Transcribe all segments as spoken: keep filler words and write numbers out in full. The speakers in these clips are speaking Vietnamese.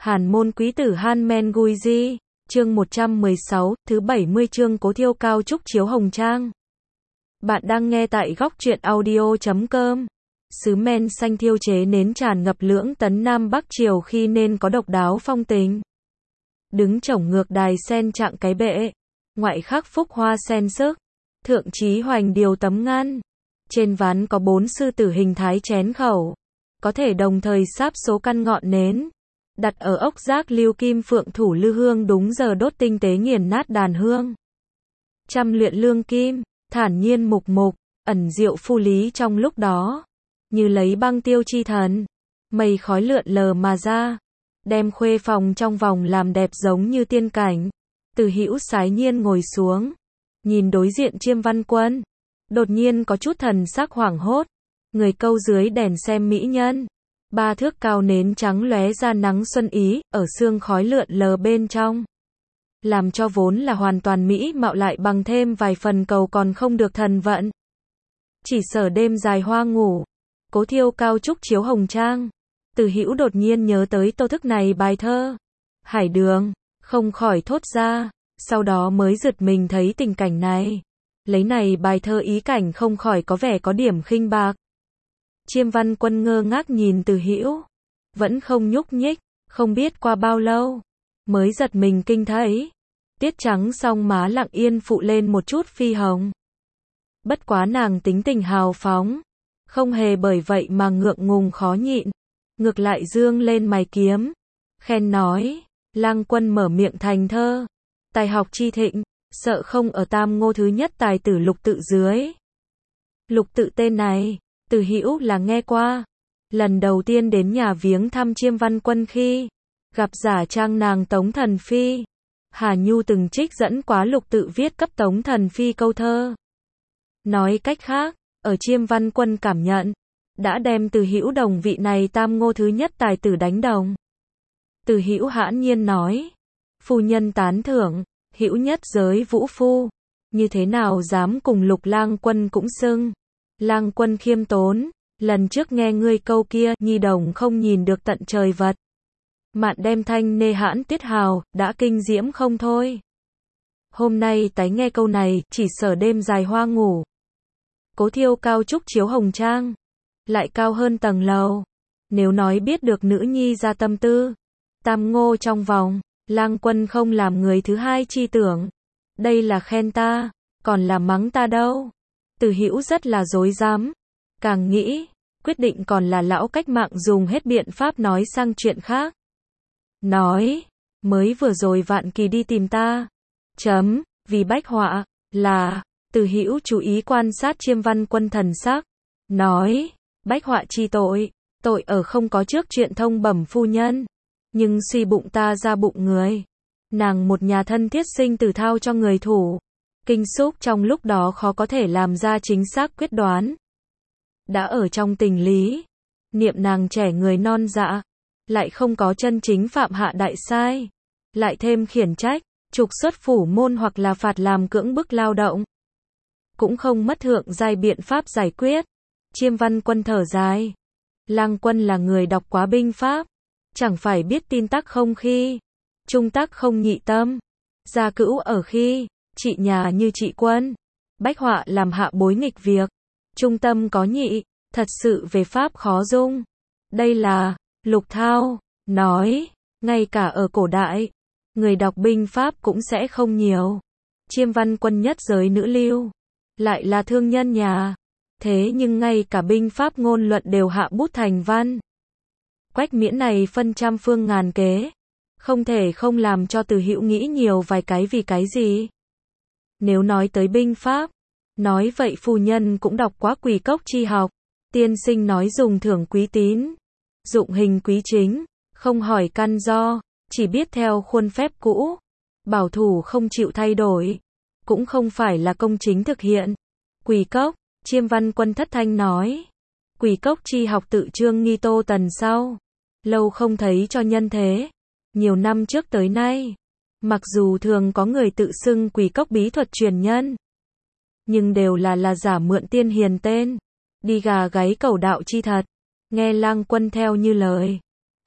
Hàn môn quý tử Han Men Gui Di, chương một trăm mười sáu, thứ bảy mươi chương Cố Thiêu Cao Trúc Chiếu Hồng Trang. Bạn đang nghe tại góc truyện audio chấm com. Sứ men xanh thiêu chế nến tràn ngập lưỡng tấn Nam Bắc Triều khi nên có độc đáo phong tình. Đứng chổng ngược đài sen trạng cái bệ, ngoại khắc phúc hoa sen sức, thượng chí hoành điều tấm ngăn. Trên ván có bốn sư tử hình thái chén khẩu, có thể đồng thời sáp số căn ngọn nến. Đặt ở ốc giác lưu kim phượng thủ lư hương đúng giờ đốt tinh tế nghiền nát đàn hương. Trăm luyện lương kim, thản nhiên mục mục, ẩn diệu phu lý trong lúc đó. Như lấy băng tiêu chi thần, mây khói lượn lờ mà ra. Đem khuê phòng trong vòng làm đẹp giống như tiên cảnh. Từ Hữu sái nhiên ngồi xuống, nhìn đối diện Chiêm Văn Quân. Đột nhiên có chút thần sắc hoảng hốt. Người câu dưới đèn xem mỹ nhân. Ba thước cao nến trắng lóe ra nắng xuân ý, ở sương khói lượn lờ bên trong. Làm cho vốn là hoàn toàn mỹ mạo lại bằng thêm vài phần cầu còn không được thần vận. Chỉ sở đêm dài hoa ngủ, Cố Thiêu Cao Trúc Chiếu Hồng Trang. Từ Hữu đột nhiên nhớ tới tô thức này bài thơ. Hải đường, không khỏi thốt ra, sau đó mới giật mình thấy tình cảnh này. Lấy này bài thơ ý cảnh không khỏi có vẻ có điểm khinh bạc. Chiêm Văn Quân ngơ ngác nhìn Từ Hữu, vẫn không nhúc nhích, không biết qua bao lâu, mới giật mình kinh thấy, tiết trắng song má lặng yên phụ lên một chút phi hồng. Bất quá nàng tính tình hào phóng, không hề bởi vậy mà ngượng ngùng khó nhịn, ngược lại dương lên mày kiếm, khen nói, Lang Quân mở miệng thành thơ, tài học chi thịnh, sợ không ở tam ngô thứ nhất tài tử Lục Tự dưới. Lục Tự tên này, Từ Hữu là nghe qua. Lần đầu tiên đến nhà viếng thăm Chiêm Văn Quân khi gặp giả trang nàng Tống Thần Phi, Hà Nhu từng trích dẫn quá Lục Tự viết cấp Tống Thần Phi câu thơ. Nói cách khác, ở Chiêm Văn Quân cảm nhận, đã đem Từ Hữu đồng vị này tam ngô thứ nhất tài tử đánh đồng. Từ Hữu hãn nhiên nói, phu nhân tán thưởng, Hữu nhất giới vũ phu, như thế nào dám cùng Lục Lang Quân cũng xưng. Lang Quân khiêm tốn, lần trước nghe ngươi câu kia, nhi đồng không nhìn được tận trời vật. Mạn đem thanh nê hãn tiết hào, đã kinh diễm không thôi. Hôm nay tái nghe câu này, chỉ sở đêm dài hoa ngủ. Cố Thiêu Cao Trúc Chiếu Hồng Trang, lại cao hơn tầng lầu. Nếu nói biết được nữ nhi ra tâm tư, tam ngô trong vòng, Lang Quân không làm người thứ hai chi tưởng. Đây là khen ta, còn là mắng ta đâu. Từ Hữu rất là dối dám, càng nghĩ, quyết định còn là lão cách mạng dùng hết biện pháp nói sang chuyện khác. Nói, mới vừa rồi Vạn Kỳ đi tìm ta, chấm, vì bách họa, là, Từ Hữu chú ý quan sát Chiêm Văn Quân thần sắc, nói, bách họa chi tội, tội ở không có trước chuyện thông bẩm phu nhân, nhưng suy bụng ta ra bụng người, nàng một nhà thân thiết sinh tử thao cho người thủ. Kinh xúc trong lúc đó khó có thể làm ra chính xác quyết đoán. Đã ở trong tình lý, niệm nàng trẻ người non dạ, lại không có chân chính phạm hạ đại sai, lại thêm khiển trách, trục xuất phủ môn hoặc là phạt làm cưỡng bức lao động. Cũng không mất thượng giai biện pháp giải quyết. Chiêm Văn Quân thở dài. Lang Quân là người đọc quá binh pháp, chẳng phải biết tin tắc không khi, trung tắc không nhị tâm, gia cữu ở khi. Trị nhà như trị quân, bách họa làm hạ bối nghịch việc, trung tâm có nhị, thật sự về pháp khó dung. Đây là, Lục Thao, nói, ngay cả ở cổ đại, người đọc binh pháp cũng sẽ không nhiều. Chiêm Văn Quân nhất giới nữ lưu, lại là thương nhân nhà, thế nhưng ngay cả binh pháp ngôn luận đều hạ bút thành văn. Quách Miễn này phân trăm phương ngàn kế, không thể không làm cho Từ Hữu nghĩ nhiều vài cái vì cái gì. Nếu nói tới binh pháp, nói vậy phu nhân cũng đọc quá Quỳ Cốc chi học, tiên sinh nói dùng thưởng quý tín, dụng hình quý chính, không hỏi căn do, chỉ biết theo khuôn phép cũ, bảo thủ không chịu thay đổi, cũng không phải là công chính thực hiện. Quỳ Cốc, Chiêm Văn Quân thất thanh nói, Quỳ Cốc chi học tự Trương Nghi Tô Tần sau, lâu không thấy cho nhân thế, nhiều năm trước tới nay. Mặc dù thường có người tự xưng Quỳ Cốc bí thuật truyền nhân, nhưng đều là là giả mượn tiên hiền tên, đi gà gáy cẩu đạo chi thật. Nghe Lang Quân theo như lời,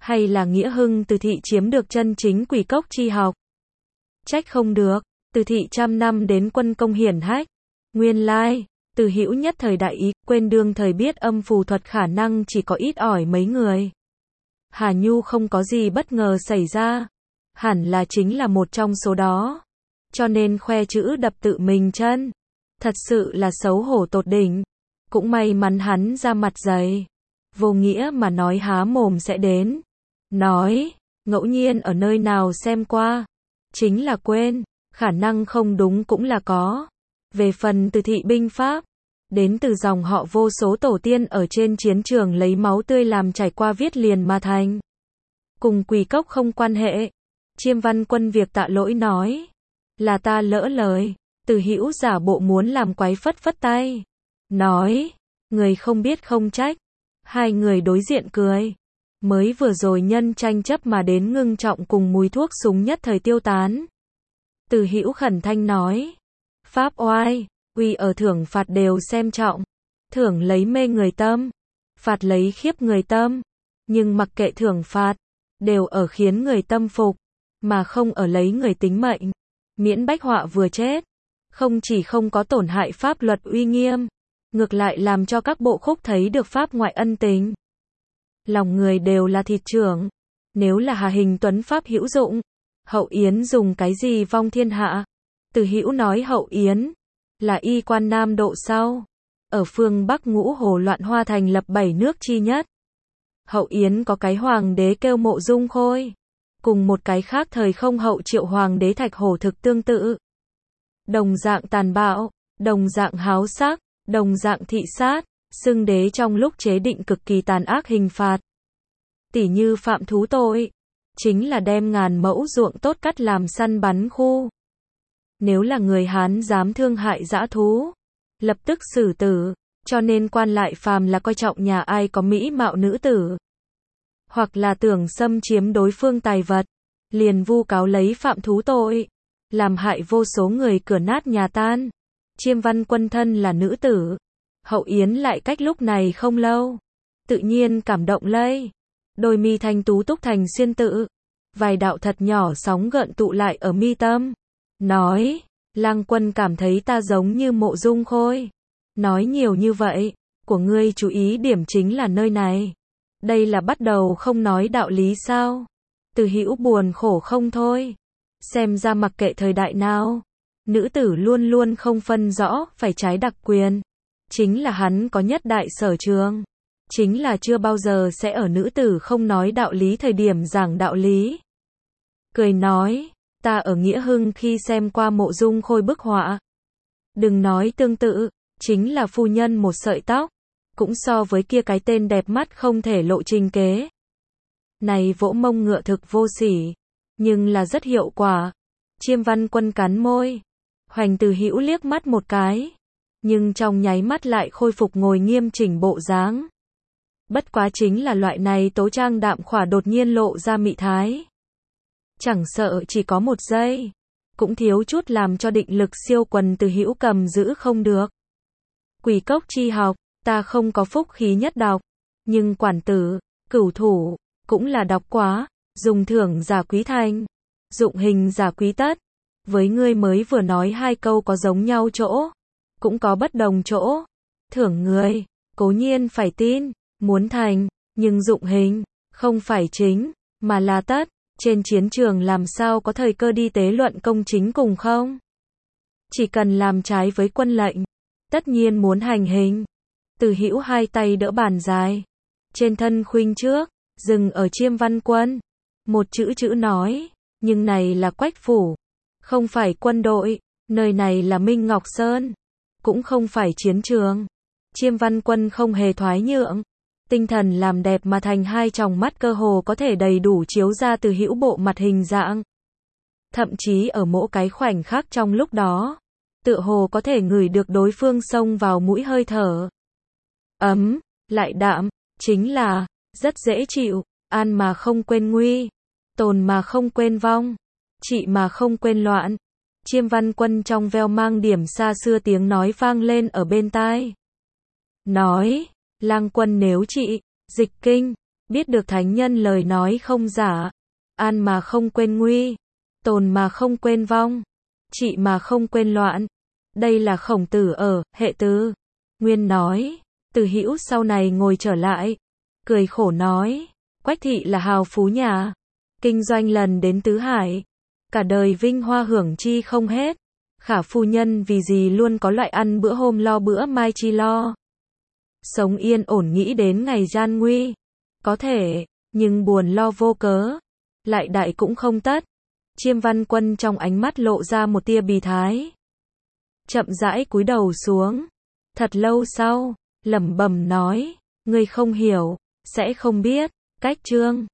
Hay là Nghĩa Hưng Từ Thị chiếm được chân chính quỷ cốc chi học? Trách không được, Từ Thị trăm năm đến quân công hiển hách. Nguyên lai, Từ Hữu nhất thời đại ý, quên đương thời biết âm phù thuật khả năng chỉ có ít ỏi mấy người. Hà Nhu không có gì bất ngờ xảy ra. Hẳn là chính là một trong số đó. Cho nên khoe chữ đập tự mình chân. Thật sự là xấu hổ tột đỉnh. Cũng may mắn hắn ra mặt dày. Vô nghĩa mà nói há mồm sẽ đến. Nói, ngẫu nhiên ở nơi nào xem qua. Chính là quên, khả năng không đúng cũng là có. Về phần Từ Thị binh pháp, đến từ dòng họ vô số tổ tiên ở trên chiến trường lấy máu tươi làm trải qua viết liền mà thành. Cùng quỷ cốc không quan hệ. Chiêm Văn Quân việc tạ lỗi nói. Là ta lỡ lời. Từ Hữu giả bộ muốn làm quái phất phất tay. Nói, người không biết không trách. Hai người đối diện cười. Mới vừa rồi nhân tranh chấp mà đến ngưng trọng cùng mùi thuốc súng nhất thời tiêu tán. Từ Hữu khẩn thanh nói. Pháp oai, uy ở thưởng phạt đều xem trọng. Thưởng lấy mê người tâm. Phạt lấy khiếp người tâm. Nhưng mặc kệ thưởng phạt, đều ở khiến người tâm phục, mà không ở lấy người tính mệnh. Miễn bách họa vừa chết. Không chỉ không có tổn hại pháp luật uy nghiêm, ngược lại làm cho các bộ khúc thấy được pháp ngoại ân tình. Lòng người đều là thịt trưởng. Nếu là Hà Hình Tuấn pháp hữu dụng, Hậu Yến dùng cái gì vong thiên hạ? Từ Hữu nói Hậu Yến là y quan Nam độ sau, ở phương Bắc Ngũ Hồ loạn hoa thành lập bảy nước chi nhất. Hậu Yến có cái hoàng đế kêu Mộ Dung Khôi, cùng một cái khác thời không hậu Triệu hoàng đế Thạch Hổ thực tương tự. Đồng dạng tàn bạo, đồng dạng háo sắc, đồng dạng thị sát, xưng đế trong lúc chế định cực kỳ tàn ác hình phạt. Tỉ như phạm thú tội, chính là đem ngàn mẫu ruộng tốt cắt làm săn bắn khu. Nếu là người Hán dám thương hại dã thú, lập tức xử tử, cho nên quan lại phàm là coi trọng nhà ai có mỹ mạo nữ tử, hoặc là tưởng xâm chiếm đối phương tài vật, liền vu cáo lấy phạm thú tội, làm hại vô số người cửa nát nhà tan. Chiêm Văn Quân thân là nữ tử, Hậu Yến lại cách lúc này không lâu, tự nhiên cảm động lây, đôi mi thanh tú túc thành xuyên tự, vài đạo thật nhỏ sóng gợn tụ lại ở mi tâm. Nói, Lang Quân cảm thấy ta giống như Mộ Dung Khôi. Nói nhiều như vậy, của ngươi chú ý điểm chính là nơi này. Đây là bắt đầu không nói đạo lý sao? Từ Hữu buồn khổ không thôi. Xem ra mặc kệ thời đại nào, nữ tử luôn luôn không phân rõ phải trái đặc quyền. Chính là hắn có nhất đại sở trường. Chính là chưa bao giờ sẽ ở nữ tử không nói đạo lý thời điểm giảng đạo lý. Cười nói, ta ở Nghĩa Hưng khi xem qua Mộ Dung Khôi bức họa. Đừng nói tương tự, chính là phu nhân một sợi tóc, cũng so với kia cái tên đẹp mắt không thể lộ trình kế. Này vỗ mông ngựa thực vô sỉ, nhưng là rất hiệu quả. Chiêm Văn Quân cắn môi, Hoành Từ Hữu liếc mắt một cái, nhưng trong nháy mắt lại khôi phục ngồi nghiêm chỉnh bộ dáng. Bất quá chính là loại này tố trang đạm khỏa đột nhiên lộ ra mị thái. Chẳng sợ chỉ có một giây, cũng thiếu chút làm cho định lực siêu quần Từ Hữu cầm giữ không được. Quỷ cốc chi học, ta không có phúc khí nhất đọc, nhưng quản tử, cửu thủ, cũng là đọc quá, dùng thưởng giả quý thành, dụng hình giả quý tất. Với ngươi mới vừa nói hai câu có giống nhau chỗ, cũng có bất đồng chỗ. Thưởng người, cố nhiên phải tin, muốn thành, nhưng dụng hình, không phải chính, mà là tất. Trên chiến trường làm sao có thời cơ đi tế luận công chính cùng không? Chỉ cần làm trái với quân lệnh, tất nhiên muốn hành hình. Từ Hữu hai tay đỡ bàn dài, trên thân khuynh trước, dừng ở Chiêm Văn Quân. Một chữ chữ nói, nhưng này là Quách phủ, không phải quân đội, nơi này là Minh Ngọc Sơn, cũng không phải chiến trường. Chiêm Văn Quân không hề thoái nhượng, tinh thần làm đẹp mà thành hai tròng mắt cơ hồ có thể đầy đủ chiếu ra Từ Hữu bộ mặt hình dạng. Thậm chí ở mỗi cái khoảnh khắc trong lúc đó, tựa hồ có thể ngửi được đối phương xông vào mũi hơi thở. Ấm, lại đạm, chính là, rất dễ chịu, an mà không quên nguy, tồn mà không quên vong, trị mà không quên loạn. Chiêm Văn Quân trong veo mang điểm xa xưa tiếng nói vang lên ở bên tai. Nói, Lang Quân nếu trị, dịch kinh, Biết được thánh nhân lời nói không giả. An mà không quên nguy. Tồn mà không quên vong. Trị mà không quên loạn. Đây là Khổng Tử ở Hệ Tứ. Nguyên nói. Từ Hữu sau này ngồi trở lại. Cười khổ nói. Quách thị là hào phú nhà. Kinh doanh lần đến tứ hải. Cả đời vinh hoa hưởng chi không hết. Khả phu nhân vì gì luôn có loại ăn bữa hôm lo bữa mai chi lo. Sống yên ổn nghĩ đến ngày gian nguy. Có thể, nhưng buồn lo vô cớ. Lại đại cũng không tất. Chiêm Văn Quân trong ánh mắt lộ ra một tia bì thái. Chậm rãi cúi đầu xuống. Thật lâu sau, lẩm bẩm nói, ngươi không hiểu, sẽ không biết. Cách chương